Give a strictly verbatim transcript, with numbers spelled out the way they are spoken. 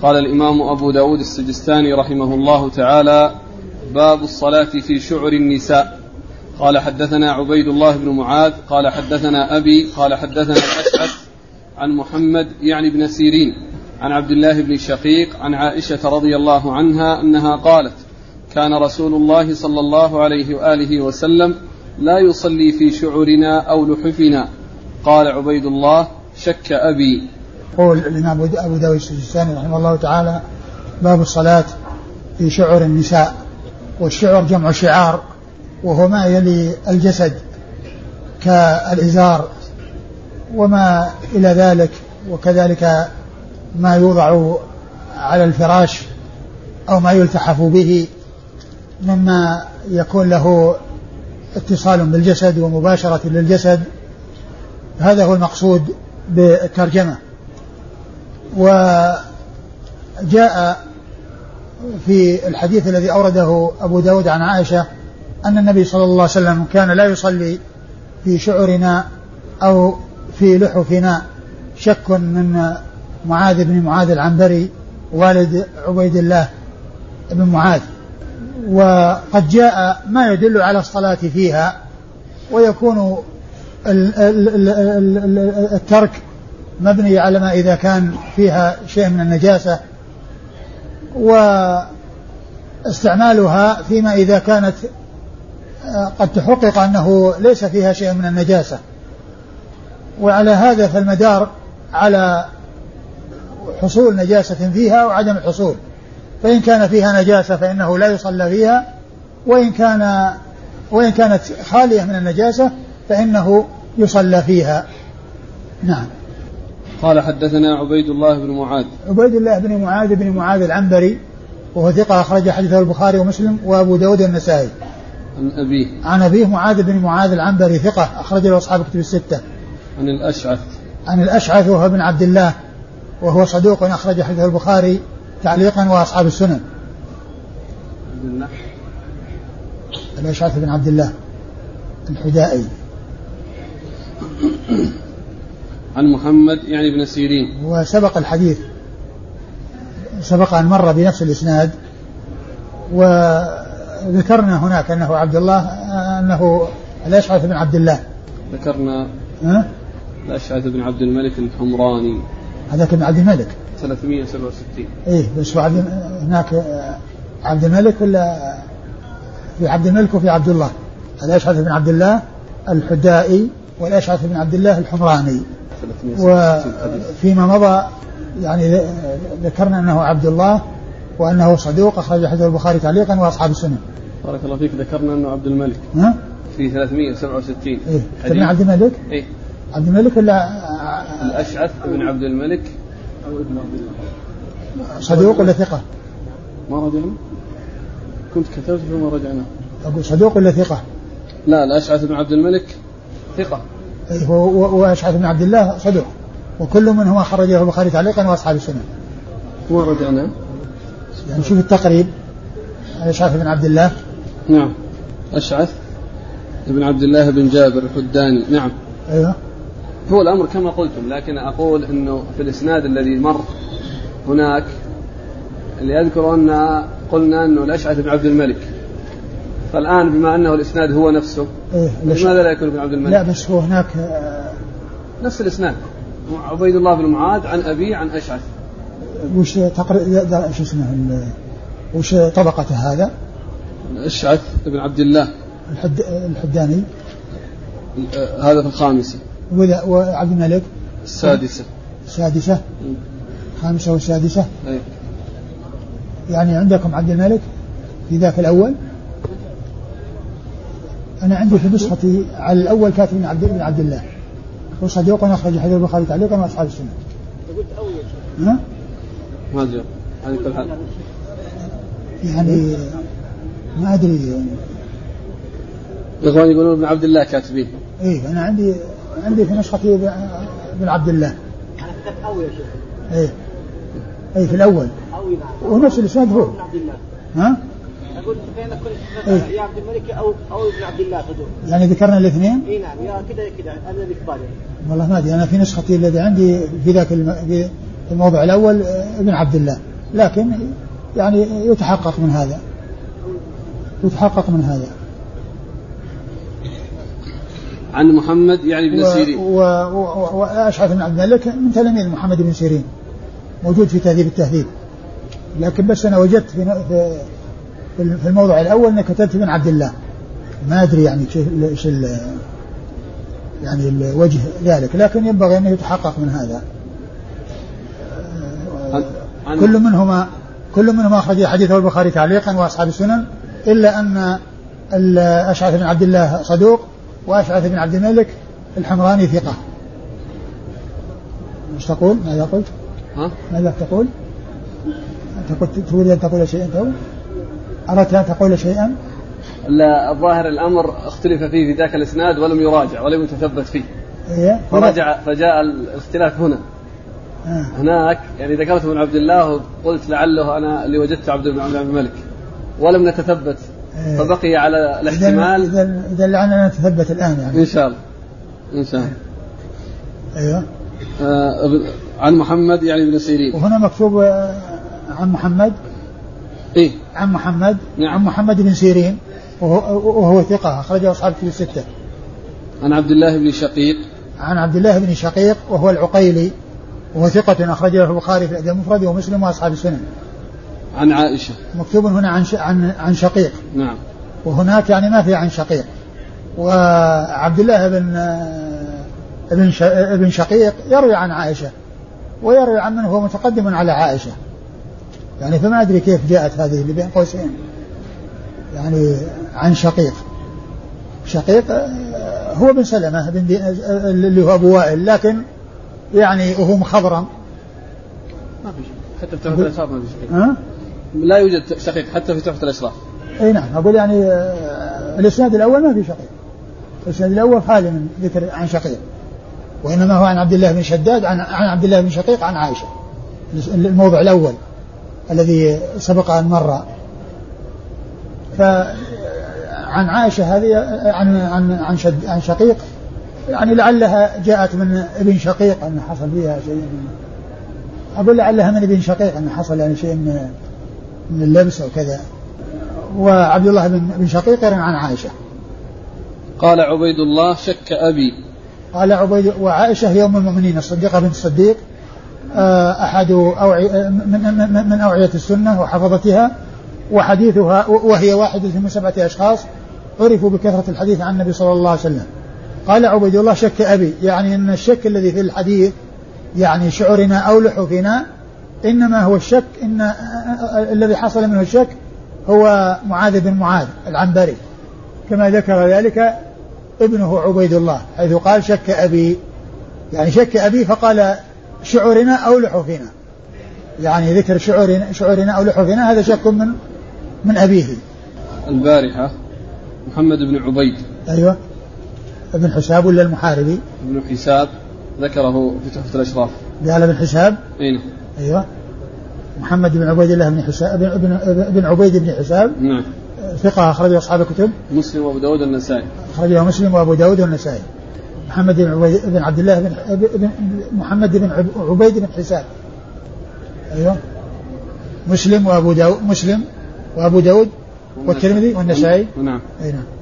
قال الإمام أبو داود السجستاني رحمه الله تعالى: باب الصلاة في شعر النساء. قال حدثنا عبيد الله بن معاذ قال حدثنا أبي قال حدثنا الأشعث عن محمد يعني بن سيرين عن عبد الله بن شقيق عن عائشة رضي الله عنها أنها قالت: كان رسول الله صلى الله عليه وآله وسلم لا يصلي في شعرنا أو لحفنا. قال عبيد الله: شك أبي. قول الإمام أبو داود السجستاني رحمه الله تعالى: باب الصلاة في شعر النساء. والشعر جمع شعار، وهو ما يلي الجسد كالإزار وما إلى ذلك، وكذلك ما يوضع على الفراش أو ما يلتحف به مما يكون له اتصال بالجسد ومباشرة للجسد. هذا هو المقصود بالترجمة. وجاء في الحديث الذي أورده أبو داود عن عائشة أن النبي صلى الله عليه وسلم كان لا يصلي في شعرنا أو في لحفنا. شك من معاذ بن معاذ العنبري والد عبيد الله بن معاذ. وقد جاء ما يدل على الصلاة فيها، ويكون الترك مبني على ما إذا كان فيها شيء من النجاسة، واستعمالها فيما إذا كانت قد تحقق أنه ليس فيها شيء من النجاسة. وعلى هذا فالمدار على حصول نجاسة فيها وعدم الحصول، فإن كان فيها نجاسة فإنه لا يصلى فيها، وإن كان وإن كانت خالية من النجاسة فإنه يصلى فيها. نعم. قال حدثنا عبيد الله بن معاذ عبيد الله بن معاذ بن معاذ العنبري، وهو ثقة أخرج حديثه البخاري ومسلم وأبو داود النسائي. عن أبيه عن أبيه معاذ بن معاذ العنبري ثقة أخرج له أصحاب كتب الستة. عن الأشعث عن الأشعث وهو ابن عبد الله، وهو صدوق أخرج حديثه البخاري تعليقا وأصحاب السنن. الأشعث بن عبد الله الحدائي. عن محمد يعني ابن سيرين، وسبق الحديث سبق أن مر بنفس الإسناد، وذكرنا هناك أنه عبد الله أنه الأشعث بن عبد الله. ذكرنا أه؟ الأشعث بن عبد الملك الحمراني، هذاك ابن عبد الملك ثلاثمائة وسبعة وستين. إيه بس عبد هناك عبد الملك ولا في عبد الملك وفي عبد الله. الأشعث بن عبد الله الحدائي والأشعث بن عبد الله الحمراني. وفيما مضى يعني ذكرنا أنه عبد الله وأنه صدوق أخرج حديث البخاري تعليقا وأصحاب السنن. بارك الله فيك. ذكرنا أنه عبد الملك ها؟ في ثلاثمائة وسبعة وستين. إيه ابن عبد الملك. إيه عبد الملك ولا الأشعث بن عبد الملك أو ابن عبد الملك؟ صدوق ولا ثقة؟ ما رجعنا، كنت كتبت فما رجعنا. أقول صدوق ولا ثقة؟ لا الأشعث بن عبد الملك ثقة. أيه وأشعث بن عبد الله صدوق، وكل منهما خرجه البخاري تعليقا وأصحاب السنن. ما رجعنا يعني شوف التقريب. أشعث بن عبد الله. نعم. أشعث بن عبد الله بن جابر الحداني. نعم. أيوه. هو الأمر كما قلتم، لكن أقول أنه في الإسناد الذي مر هناك اللي يذكر أن قلنا أنه الأشعث بن عبد الملك، فالآن بما أنه الإسناد هو نفسه إيه لماذا لا يكون ابن عبد الملك؟ لا بس هو هناك نفس الإسناد، عبيد الله بن معاذ عن أبي عن أشعث. وش تقريب شو اسمه وش طبقة هذا؟ أشعث بن عبد الله الحد الحداني هذا في الخامسة، وعبد الملك السادسة. السادسة خامسة والسادسة. أي. يعني عندكم عبد الملك في ذاك الأول؟ أنا عندي في نسختي على الأول كاتب عبد بن عبد الله وصديق أخرج حديث البخاري تعليقا وأصحاب السنة. قلت أول ها؟ ما جاء هذه كل حال. يعني ما أدري يعني. الإخوان يقولون ابن عبد الله كاتبين. إيه أنا عندي عندي في نسختي ابن عبد الله. أنا كتبت أول يا شيخ. إيه إيه في الأول. أول. ونفس الإسناد هو. ابن عبد الله. ها؟ أقول بين كل إيه؟ يا عبد الملك أو أو ابن عبد الله صدوق. يعني ذكرنا الاثنين؟ إيه نعم يا كذا كذا أنا اللي في بالي. والله ما أدري، أنا في نسختي الذي عندي في ذاك في الموضع الأول ابن عبد الله. لكن يعني يتحقق من هذا يتحقق من هذا. عن محمد يعني بن سيرين وأشعث بن عبد الملك من تلاميذ محمد بن سيرين، موجود في تهذيب التهذيب، لكن بس أنا وجدت في في الموضع الأول أني كتبت بن عبد الله، ما أدري يعني إيش يعني الوجه ذلك، لكن ينبغي أن يتحقق من هذا. كل منهما كل منهما أخرج حديثه البخاري تعليقا وأصحاب السنن، إلا أن أشعث بن عبد الله صدوق، وأشعث بن عبد الملك الحمراني ثقة. مش تقول؟ ماذا قلت؟ ها؟ ماذا تقول؟ تقول تريد أن تقول شيئا؟ تو أردت أن تقول شيئا؟ لا، الظاهر الأمر اختلف فيه في ذاك الإسناد ولم يراجع ولم يتثبت فيه. إيه؟ فرجع فجاء الاختلاف هنا. آه. هناك يعني ذكرت ابن عبد الله وقلت لعله أنا اللي وجدت عبد بن عبد الملك ولم نتثبت. إيه؟ فبقي على الاحتمال. إذا إذا لعلنا نتثبت الآن يعني. إن شاء الله. إن شاء الله. أيوه. آه عن محمد يعني بن سيرين. وهنا مكتوب عن محمد. إيه؟ عن محمد. نعم. عن محمد بن سيرين وهو, وهو ثقة أخرجه أصحاب الكتب الستة. عن عبد الله بن شقيق. عن عبد الله بن شقيق وهو العقيلي وهو ثقة أخرجه البخاري في الأدب المفرد ومسلم وأصحاب السنن. عن عائشة. مكتوب هنا عن عن عن شقيق. نعم. وهناك يعني ما في عن شقيق. وعبد الله بن ابن ابن شقيق يروي عن عائشة ويروي عن من هو متقدم على عائشة، يعني فما أدري كيف جاءت هذه اللي بين قوسين يعني عن شقيق. شقيق هو بن سلمة بن اللي هو أبو وائل، لكن يعني وهو مخضرم. ما في شيء حتى في تحفة الأشراف ما في شقيق. ها؟ لا يوجد شقيق حتى في تحفة الأشراف. أي نعم، أقول يعني الإسناد الأول ما في شقيق، الإسناد الأول خالي من ذكر عن شقيق، وإنما هو عن عبد الله بن شداد عن عن عبد الله بن شقيق عن عائشة، الموضع الأول الذي سبق أن مر. فعن عائشة هذه عن عن عن, شد عن شقيق يعني لعلها جاءت من ابن شقيق أن حصل فيها شيء من أقول لعلها من ابن شقيق أن حصل يعني شيء من من اللبس أو كذا. وعبد الله بن بن شقيق عن عائشة. قال عبيد الله شك أبي. قال عبيد وعائشة هي أم المؤمنين الصديقة بنت الصديق أحد أوعي من من أوعية السنة وحفظتها، وحديثها وهي واحدة من سبعة أشخاص عرفوا بكثرة الحديث عن النبي صلى الله عليه وسلم. قال عبيد الله شك أبي، يعني أن الشك الذي في الحديث يعني شعرنا أو لحوفنا، إنما هو الشك إن الذي حصل منه الشك هو معاذ بن معاذ العنبري، كما ذكر ذلك ابنه عبيد الله حيث قال شك أبي، يعني شك أبي فقال شعرنا أو لحوفنا، يعني ذكر شعرنا, شعرنا أو لحوفنا هذا شك من من أبيه. البارحة محمد بن عبيد. أيوة. ابن حساب ولا المحاربي؟ ابن حساب ذكره في تحفة الأشراف. قال ابن حساب. أين؟ أيوة. محمد بن عبيد الله بن حساب ابن ابن عبيد بن حساب. نعم. ثقة أخرجه أصحاب الكتب. مسلم وأبو داود والنسائي. أخرجه مسلم وأبو داود والنسائي. محمد بن عبيد بن عبد الله بن ابن محمد بن عبيد بن حساب. أيوة. مسلم وأبو داود مسلم وأبو داود والترمذي والنسائي. نعم. أي نعم.